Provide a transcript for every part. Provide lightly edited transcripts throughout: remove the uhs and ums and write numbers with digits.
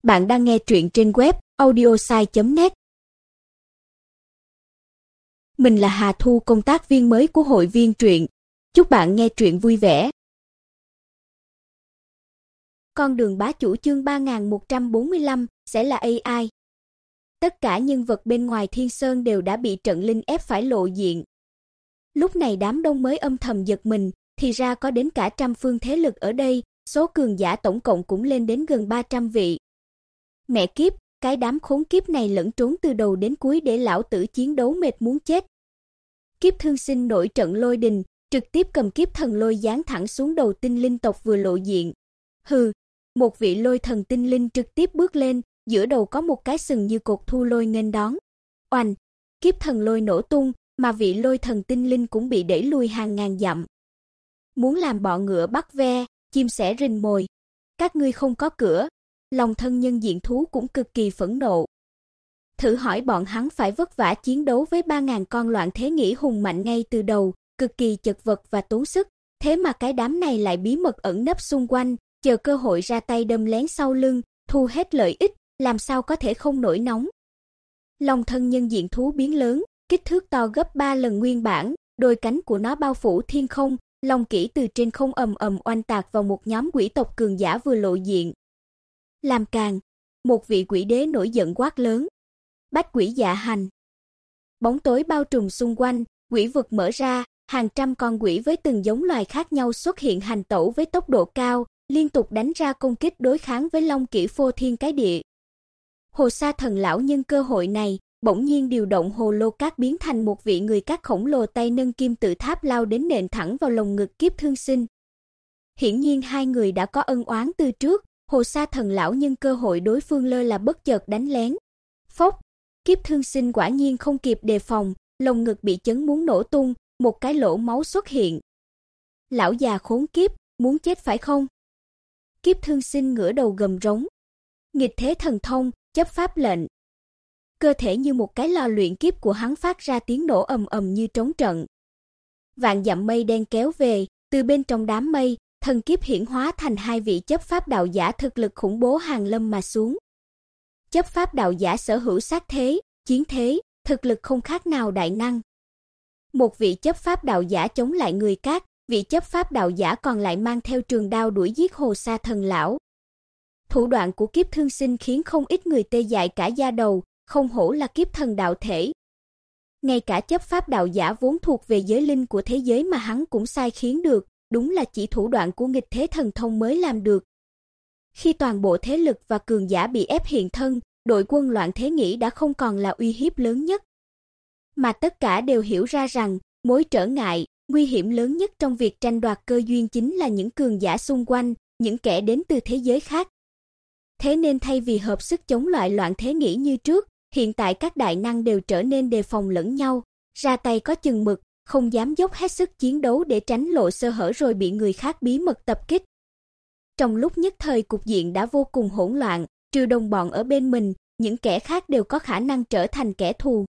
Bạn đang nghe truyện trên web audiosai.net. Mình là Hà Thu, công tác viên mới của hội viên truyện. Chúc bạn nghe truyện vui vẻ. Con đường bá chủ chương 3145 sẽ là AI. Tất cả nhân vật bên ngoài Thiên Sơn đều đã bị trận linh ép phải lộ diện. Lúc này đám đông mới âm thầm giật mình, thì ra có đến cả trăm phương thế lực ở đây, số cường giả tổng cộng cũng lên đến gần 300 vị. Mẹ kiếp, cái đám khốn kiếp này lẫn trốn từ đầu đến cuối để lão tử chiến đấu mệt muốn chết. Kiếp Thương Sinh nổi trận lôi đình, trực tiếp cầm kiếp thần lôi giáng thẳng xuống đầu tinh linh tộc vừa lộ diện. Hừ, một vị lôi thần tinh linh trực tiếp bước lên, giữa đầu có một cái sừng như cột thu lôi nghênh đón. Oanh, kiếp thần lôi nổ tung, mà vị lôi thần tinh linh cũng bị đẩy lui hàng ngàn dặm. Muốn làm bọ ngựa bắt ve, chim sẻ rình mồi. Các ngươi không có cửa. Lòng thân nhân diện thú cũng cực kỳ phẫn nộ. Thử hỏi bọn hắn phải vất vả chiến đấu với 3.000 con loạn thế nghĩ hùng mạnh ngay từ đầu, cực kỳ chật vật và tốn sức, thế mà cái đám này lại bí mật ẩn nấp xung quanh, chờ cơ hội ra tay đâm lén sau lưng, thu hết lợi ích, làm sao có thể không nổi nóng. Lòng thân nhân diện thú biến lớn, kích thước to gấp 3 lần nguyên bản, đôi cánh của nó bao phủ thiên không, long kỹ từ trên không ầm ầm oanh tạc vào một nhóm quỷ tộc cường giả vừa lộ diện. Làm càn, một vị quỷ đế nổi giận quát lớn. Bách quỷ dạ hành. Bóng tối bao trùm xung quanh, quỷ vực mở ra, hàng trăm con quỷ với từng giống loài khác nhau xuất hiện hành tẩu với tốc độ cao, liên tục đánh ra công kích đối kháng với long kỹ phô thiên cái địa. Hồ Sa Thần lão nhân cơ hội này, bỗng nhiên điều động hồ lô cát biến thành một vị người cát khổng lồ, tay nâng kim tự tháp lao đến nện thẳng vào lồng ngực Kiếp Thương Sinh. Hiển nhiên hai người đã có ân oán từ trước. Hồ Sa Thần lão nhân cơ hội đối phương lơ là bất chợt đánh lén. Phốc, Kiếp Thương Sinh quả nhiên không kịp đề phòng, lồng ngực bị chấn muốn nổ tung, một cái lỗ máu xuất hiện. Lão già khốn kiếp, muốn chết phải không? Kiếp Thương Sinh ngửa đầu gầm rống. Nghịch thế thần thông, chấp pháp lệnh. Cơ thể như một cái lò luyện kiếp của hắn phát ra tiếng nổ ầm ầm như trống trận. Vạn dặm mây đen kéo về, từ bên trong đám mây, thần kiếp hiển hóa thành hai vị chấp pháp đạo giả thực lực khủng bố hàng lâm mà xuống. Chấp pháp đạo giả sở hữu sát thế, chiến thế, thực lực không khác nào đại năng. Một vị chấp pháp đạo giả chống lại người cát, vị chấp pháp đạo giả còn lại mang theo trường đao đuổi giết Hồ Sa Thần lão. Thủ đoạn của Kiếp Thương Sinh khiến không ít người tê dại cả da đầu, không hổ là kiếp thần đạo thể. Ngay cả chấp pháp đạo giả vốn thuộc về giới linh của thế giới mà hắn cũng sai khiến được. Đúng là chỉ thủ đoạn của nghịch thế thần thông mới làm được. Khi toàn bộ thế lực và cường giả bị ép hiện thân, đội quân loạn thế nghĩ đã không còn là uy hiếp lớn nhất. Mà tất cả đều hiểu ra rằng, mối trở ngại, nguy hiểm lớn nhất trong việc tranh đoạt cơ duyên chính là những cường giả xung quanh, những kẻ đến từ thế giới khác. Thế nên thay vì hợp sức chống lại loạn thế nghĩ như trước, hiện tại các đại năng đều trở nên đề phòng lẫn nhau, ra tay có chừng mực, không dám dốc hết sức chiến đấu để tránh lộ sơ hở rồi bị người khác bí mật tập kích. Trong lúc nhất thời cục diện đã vô cùng hỗn loạn, trừ đồng bọn ở bên mình, những kẻ khác đều có khả năng trở thành kẻ thù.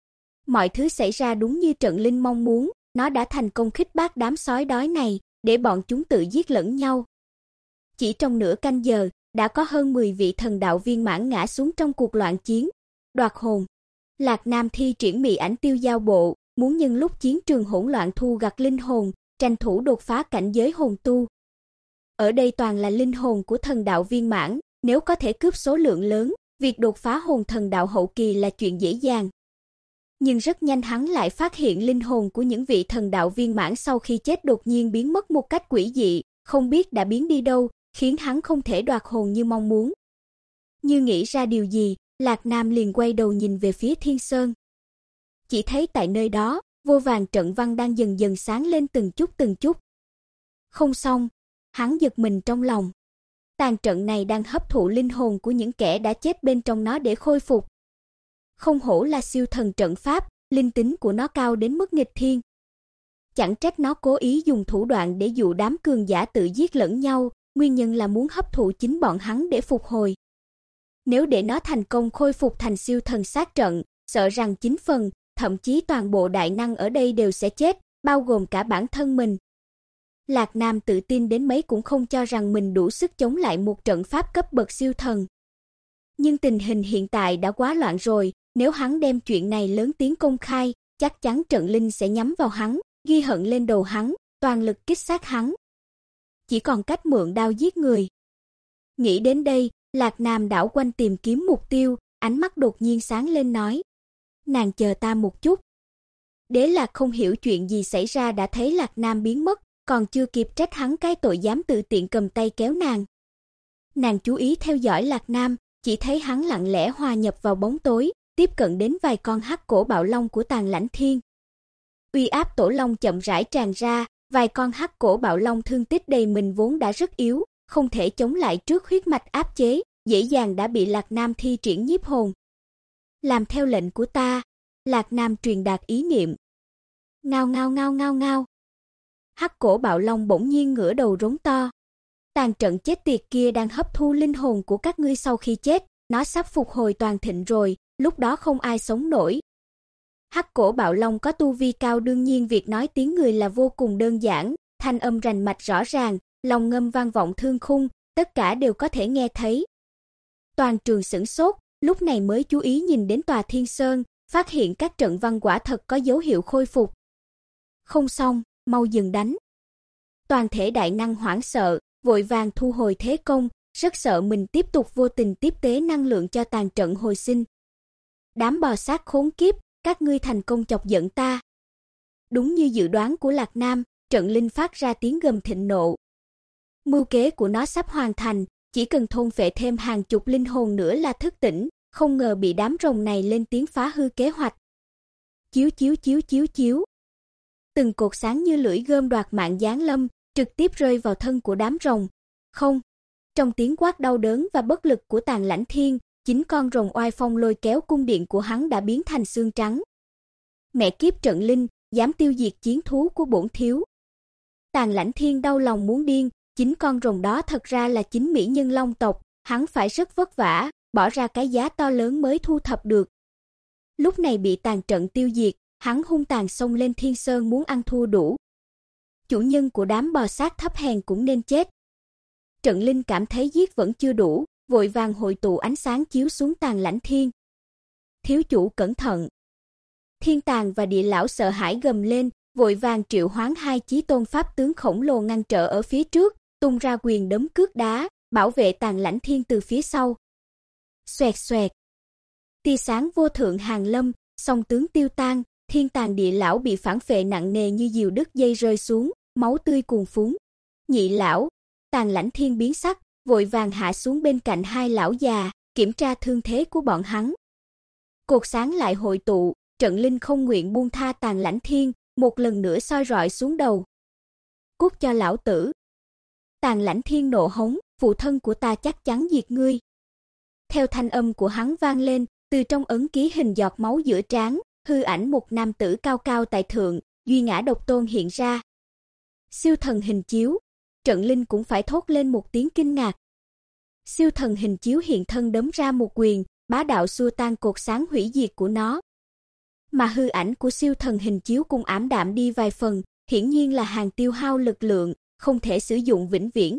Mọi thứ xảy ra đúng như trận linh mong muốn, nó đã thành công khích bác đám sói đói này, để bọn chúng tự giết lẫn nhau. Chỉ trong nửa canh giờ, đã có hơn 10 vị thần đạo viên mãn ngã xuống trong cuộc loạn chiến. Đoạt hồn. Lạc Nam thi triển mị ảnh tiêu giao bộ, muốn nhân lúc chiến trường hỗn loạn thu gặt linh hồn, tranh thủ đột phá cảnh giới hồn tu. Ở đây toàn là linh hồn của thần đạo viên mãn, nếu có thể cướp số lượng lớn, việc đột phá hồn thần đạo hậu kỳ là chuyện dễ dàng. Nhưng rất nhanh hắn lại phát hiện linh hồn của những vị thần đạo viên mãn sau khi chết đột nhiên biến mất một cách quỷ dị, không biết đã biến đi đâu, khiến hắn không thể đoạt hồn như mong muốn. Như nghĩ ra điều gì, Lạc Nam liền quay đầu nhìn về phía Thiên Sơn. Chỉ thấy tại nơi đó, vô vàn trận văn đang dần dần sáng lên từng chút. Không xong, hắn giật mình trong lòng. Tàn trận này đang hấp thụ linh hồn của những kẻ đã chết bên trong nó để khôi phục. Không hổ là siêu thần trận pháp, linh tính của nó cao đến mức nghịch thiên. Chẳng trách nó cố ý dùng thủ đoạn để dụ đám cường giả tự giết lẫn nhau, nguyên nhân là muốn hấp thụ chính bọn hắn để phục hồi. Nếu để nó thành công khôi phục thành siêu thần sát trận, sợ rằng 9 phần, thậm chí toàn bộ đại năng ở đây đều sẽ chết, bao gồm cả bản thân mình. Lạc Nam tự tin đến mấy cũng không cho rằng mình đủ sức chống lại một trận pháp cấp bậc siêu thần. Nhưng tình hình hiện tại đã quá loạn rồi, nếu hắn đem chuyện này lớn tiếng công khai, chắc chắn Trận Linh sẽ nhắm vào hắn, ghi hận lên đầu hắn, toàn lực kích sát hắn. Chỉ còn cách mượn đao giết người. Nghĩ đến đây, Lạc Nam đảo quanh tìm kiếm mục tiêu, ánh mắt đột nhiên sáng lên nói. Nàng chờ ta một chút. Đế Lạc không hiểu chuyện gì xảy ra đã thấy Lạc Nam biến mất, còn chưa kịp trách hắn cái tội dám tự tiện cầm tay kéo nàng. Nàng chú ý theo dõi Lạc Nam, chỉ thấy hắn lặng lẽ hòa nhập vào bóng tối, tiếp cận đến vài con hắc cổ bạo long của Tàn Lãnh Thiên. Uy áp tổ long chậm rãi tràn ra, vài con hắc cổ bạo long thương tích đầy mình vốn đã rất yếu, không thể chống lại trước huyết mạch áp chế, dễ dàng đã bị Lạc Nam thi triển nhiếp hồn. Làm theo lệnh của ta, Lạc Nam truyền đạt ý niệm. Ngao ngao ngao ngao ngao. Hắc cổ bạo long bỗng nhiên ngửa đầu rống to. Tàn trận chết tiệt kia đang hấp thu linh hồn của các ngươi sau khi chết, nó sắp phục hồi toàn thịnh rồi, lúc đó không ai sống nổi. Hắc cổ bạo long có tu vi cao, đương nhiên việc nói tiếng người là vô cùng đơn giản, thanh âm rành mạch rõ ràng, long ngâm vang vọng thương khung, tất cả đều có thể nghe thấy. Toàn trường sửng sốt, lúc này mới chú ý nhìn đến tòa Thiên Sơn, phát hiện các trận văn quả thật có dấu hiệu khôi phục. Không xong, mau dừng đánh. Toàn thể đại năng hoảng sợ, vội vàng thu hồi thế công, rất sợ mình tiếp tục vô tình tiếp tế năng lượng cho tàn trận hồi sinh. Đám bò sát khốn kiếp, các ngươi thành công chọc giận ta. Đúng như dự đoán của Lạc Nam, Trận Linh phát ra tiếng gầm thịnh nộ. Mưu kế của nó sắp hoàn thành, chỉ cần thôn phệ thêm hàng chục linh hồn nữa là thức tỉnh, không ngờ bị đám rồng này lên tiếng phá hư kế hoạch. Chiếu chiếu chiếu chiếu chiếu. Từng cột sáng như lưỡi gươm đoạt mạng giáng lâm, trực tiếp rơi vào thân của đám rồng. Không. Trong tiếng quát đau đớn và bất lực của Tàn Lãnh Thiên, chính con rồng oai phong lôi kéo cung điện của hắn đã biến thành xương trắng. Mẹ kiếp Trận Linh, dám tiêu diệt chiến thú của bổn thiếu. Tàn Lãnh Thiên đau lòng muốn điên, chính con rồng đó thật ra là chính mỹ nhân long tộc, hắn phải rất vất vả, bỏ ra cái giá to lớn mới thu thập được. Lúc này bị tàn trận tiêu diệt, hắn hung tàn xông lên Thiên Sơn muốn ăn thua đủ. Chủ nhân của đám bò sát thấp hèn cũng nên chết. Trận Linh cảm thấy giết vẫn chưa đủ, vội vàng hội tụ ánh sáng chiếu xuống Tàn Lãnh Thiên. Thiếu chủ cẩn thận. Thiên Tàng và Địa Lão sợ hãi gầm lên, vội vàng triệu hoán hai chí tôn pháp tướng khổng lồ ngăn trở ở phía trước, tung ra quyền đấm cước đá, bảo vệ Tàn Lãnh Thiên từ phía sau. Xoẹt xoẹt. Tia sáng vô thượng hàng lâm, song tướng tiêu tan, Thiên Tàng Địa Lão bị phản phệ nặng nề như diều đứt dây rơi xuống, máu tươi cuồn phún. Nhị lão, Tàn Lãnh Thiên biến sắc, vội vàng hạ xuống bên cạnh hai lão già, kiểm tra thương thế của bọn hắn. Cột sáng lại hội tụ, Trận Linh không nguyện buông tha Tàn Lãnh Thiên, một lần nữa soi rọi xuống đầu. Cút cho lão tử. Tàn Lãnh Thiên nộ hống, phụ thân của ta chắc chắn diệt ngươi. Theo thanh âm của hắn vang lên, từ trong ấn ký hình giọt máu giữa trán, hư ảnh một nam tử cao cao tại thượng, duy ngã độc tôn hiện ra. Siêu thần hình chiếu, Trận Linh cũng phải thốt lên một tiếng kinh ngạc. Siêu thần hình chiếu hiện thân đấm ra một quyền, bá đạo xua tan cột sáng hủy diệt của nó. Mà hư ảnh của siêu thần hình chiếu cũng ảm đạm đi vài phần, hiển nhiên là hàng tiêu hao lực lượng, không thể sử dụng vĩnh viễn.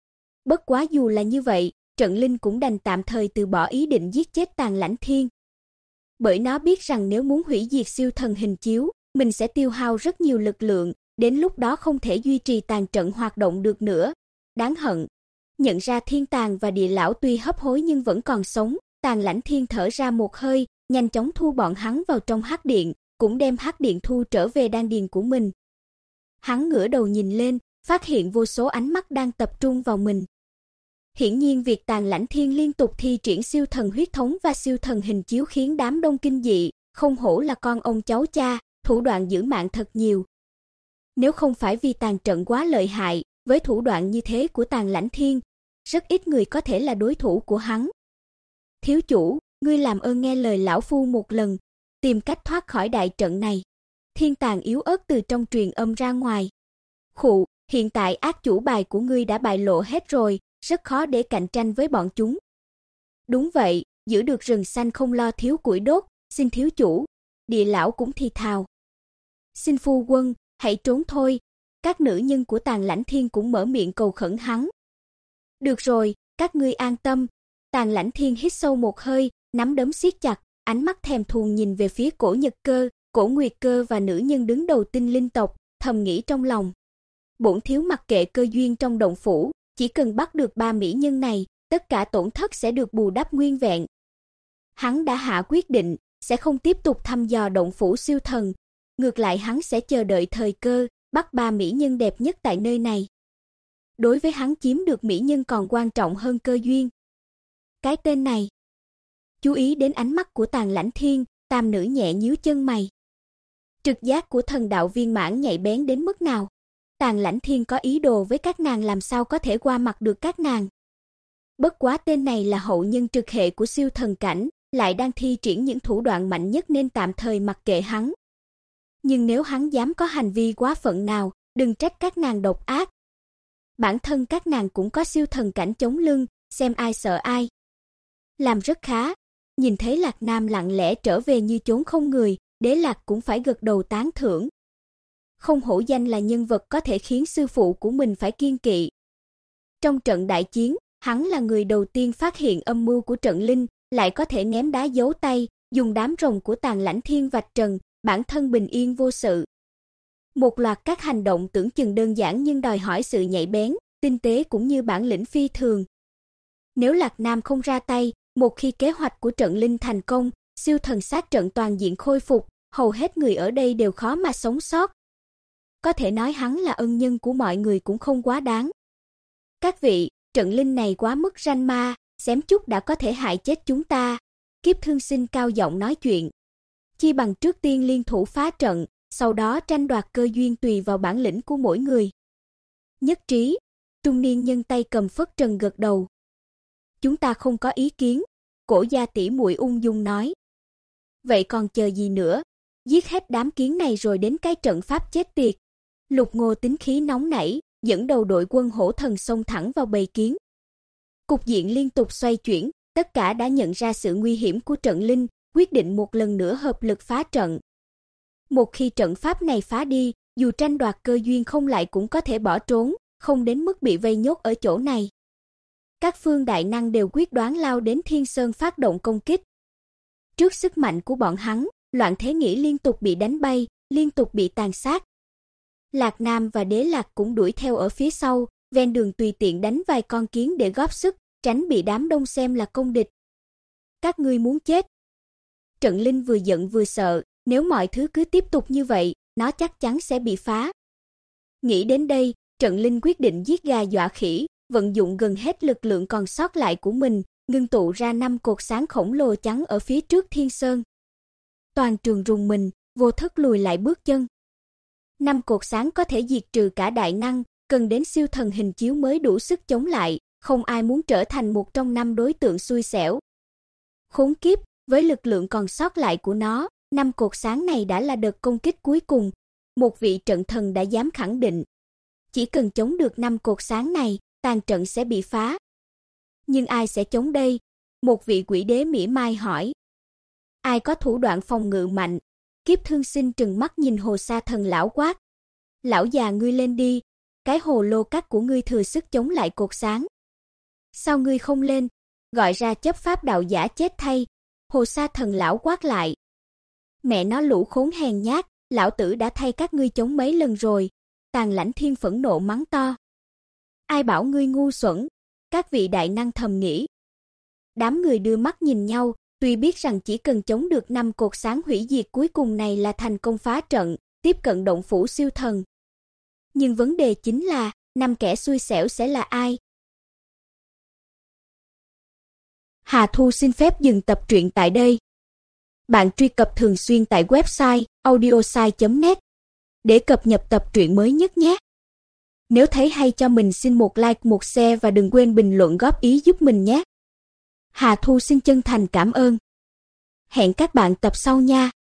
Bất quá dù là như vậy, Trận Linh cũng đành tạm thời từ bỏ ý định giết chết Tàn Lãnh Thiên. Bởi nó biết rằng nếu muốn hủy diệt siêu thần hình chiếu, mình sẽ tiêu hao rất nhiều lực lượng, đến lúc đó không thể duy trì tàn trận hoạt động được nữa. Đáng hận. Nhận ra Thiên Tàng và Địa Lão tuy hấp hối nhưng vẫn còn sống, Tàn Lãnh Thiên thở ra một hơi, nhanh chóng thu bọn hắn vào trong hắc điện, cũng đem hắc điện thu trở về đan điền của mình. Hắn ngửa đầu nhìn lên, phát hiện vô số ánh mắt đang tập trung vào mình. Hiển nhiên việc Tàn Lãnh Thiên liên tục thi triển siêu thần huyết thống và siêu thần hình chiếu khiến đám đông kinh dị, không hổ là con ông cháu cha, thủ đoạn giữ mạng thật nhiều. Nếu không phải vì tàn trận quá lợi hại, với thủ đoạn như thế của Tàn Lãnh Thiên, rất ít người có thể là đối thủ của hắn. Thiếu chủ, ngươi làm ơn nghe lời lão phu một lần, tìm cách thoát khỏi đại trận này. Thiên Tàng yếu ớt từ trong truyền âm ra ngoài. Khụ, hiện tại ác chủ bài của ngươi đã bại lộ hết rồi, rất khó để cạnh tranh với bọn chúng. Đúng vậy, giữ được rừng xanh không lo thiếu củi đốt, xin thiếu chủ. Địa Lão cũng thì thào. Xin phu quân, hãy trốn thôi. Các nữ nhân của Tàn Lãnh Thiên cũng mở miệng cầu khẩn hắn. Được rồi, các ngươi an tâm, Tàn Lãnh Thiên hít sâu một hơi, nắm đấm siết chặt, ánh mắt thèm thuồng nhìn về phía Cổ Nhật Cơ, Cổ Nguyệt Cơ và nữ nhân đứng đầu Tinh Linh tộc, thầm nghĩ trong lòng. Bổn thiếu mặc kệ cơ duyên trong động phủ, chỉ cần bắt được 3 mỹ nhân này, tất cả tổn thất sẽ được bù đắp nguyên vẹn. Hắn đã hạ quyết định, sẽ không tiếp tục thăm dò động phủ siêu thần, ngược lại hắn sẽ chờ đợi thời cơ, bắt 3 mỹ nhân đẹp nhất tại nơi này. Đối với hắn chiếm được mỹ nhân còn quan trọng hơn cơ duyên. Cái tên này. Chú ý đến ánh mắt của Tàn Lãnh Thiên, tam nữ nhẹ nhíu chân mày. Trực giác của thần đạo viên mãn nhạy bén đến mức nào? Tàn Lãnh Thiên có ý đồ với các nàng làm sao có thể qua mặt được các nàng. Bất quá tên này là hậu nhân trực hệ của siêu thần cảnh, lại đang thi triển những thủ đoạn mạnh nhất nên tạm thời mặc kệ hắn. Nhưng nếu hắn dám có hành vi quá phận nào, đừng trách các nàng độc ác. Bản thân các nàng cũng có siêu thần cảnh chống lưng, xem ai sợ ai. Làm rất khá. Nhìn thấy Lạc Nam lặng lẽ trở về như chốn không người, Đế Lạc cũng phải gật đầu tán thưởng. Không hổ danh là nhân vật có thể khiến sư phụ của mình phải kiêng kỵ. Trong trận đại chiến, hắn là người đầu tiên phát hiện âm mưu của trận linh, lại có thể ném đá giấu tay, dùng đám rồng của Tàn Lãnh Thiên vạch trần, bản thân bình yên vô sự. Một loạt các hành động tưởng chừng đơn giản nhưng đòi hỏi sự nhạy bén, tinh tế cũng như bản lĩnh phi thường. Nếu Lạc Nam không ra tay, một khi kế hoạch của trận linh thành công, siêu thần sát trận toàn diện khôi phục, hầu hết người ở đây đều khó mà sống sót. Có thể nói hắn là ân nhân của mọi người cũng không quá đáng. Các vị, trận linh này quá mức ranh ma, xém chút đã có thể hại chết chúng ta. Kiếp Thương Sinh cao giọng nói chuyện. Chi bằng trước tiên liên thủ phá trận, sau đó tranh đoạt cơ duyên tùy vào bản lĩnh của mỗi người. Nhất trí, trung niên nhân tay cầm phất trần gật đầu. Chúng ta không có ý kiến, Cổ gia tỷ muội ung dung nói. Vậy còn chờ gì nữa, giết hết đám kiến này rồi đến cái trận pháp chết tiệt. Lục Ngô tính khí nóng nảy, dẫn đầu đội quân hổ thần xông thẳng vào bầy kiến. Cục diện liên tục xoay chuyển, tất cả đã nhận ra sự nguy hiểm của trận linh, quyết định một lần nữa hợp lực phá trận. Một khi trận pháp này phá đi, dù tranh đoạt cơ duyên không lại cũng có thể bỏ trốn, không đến mức bị vây nhốt ở chỗ này. Các phương đại năng đều quyết đoán lao đến Thiên Sơn phát động công kích. Trước sức mạnh của bọn hắn, Loạn Thế Nghĩ liên tục bị đánh bay, liên tục bị tàn sát. Lạc Nam và Đế Lạc cũng đuổi theo ở phía sau, ven đường tùy tiện đánh vài con kiến để góp sức, tránh bị đám đông xem là công địch. Các ngươi muốn chết. Trận linh vừa giận vừa sợ, nếu mọi thứ cứ tiếp tục như vậy, nó chắc chắn sẽ bị phá. Nghĩ đến đây, trận linh quyết định giết gà dọa khỉ, vận dụng gần hết lực lượng còn sót lại của mình, ngưng tụ ra 5 cột sáng khổng lồ trắng ở phía trước Thiên Sơn. Toàn trường rùng mình, vô thức lùi lại bước chân. 5 cột sáng có thể diệt trừ cả đại năng, cần đến siêu thần hình chiếu mới đủ sức chống lại, không ai muốn trở thành một trong 5 đối tượng xui xẻo. Khốn kiếp, với lực lượng còn sót lại của nó, 5 cột sáng này đã là đợt công kích cuối cùng. Một vị trận thần đã dám khẳng định, chỉ cần chống được 5 cột sáng này, tàn trận sẽ bị phá. Nhưng ai sẽ chống đây? Một vị quỷ đế mỉa mai hỏi. Ai có thủ đoạn phòng ngự mạnh? Kiếp Thương Sinh trừng mắt nhìn Hồ Sa Thần lão quát. Lão già ngươi lên đi, cái hồ lô cắt của ngươi thừa sức chống lại cột sáng. Sao ngươi không lên? Gọi ra chấp pháp đạo giả chết thay. Hồ Sa Thần lão quát lại. Mẹ nó lũ khốn hèn nhát, lão tử đã thay các ngươi chống mấy lần rồi. Tàn Lãnh Thiên phẫn nộ mắng to. Ai bảo ngươi ngu xuẩn? Các vị đại năng thầm nghĩ. Đám người đưa mắt nhìn nhau, tuy biết rằng chỉ cần chống được 5 cột sáng hủy diệt cuối cùng này là thành công phá trận, tiếp cận động phủ siêu thần. Nhưng vấn đề chính là, 5 kẻ xui xẻo sẽ là ai? Hà Thu xin phép dừng tập truyện tại đây. Bạn truy cập thường xuyên tại website audiosai.net để cập nhật tập truyện mới nhất nhé. Nếu thấy hay cho mình xin một like, một share và đừng quên bình luận góp ý giúp mình nhé. Hà Thu xin chân thành cảm ơn. Hẹn các bạn tập sau nha.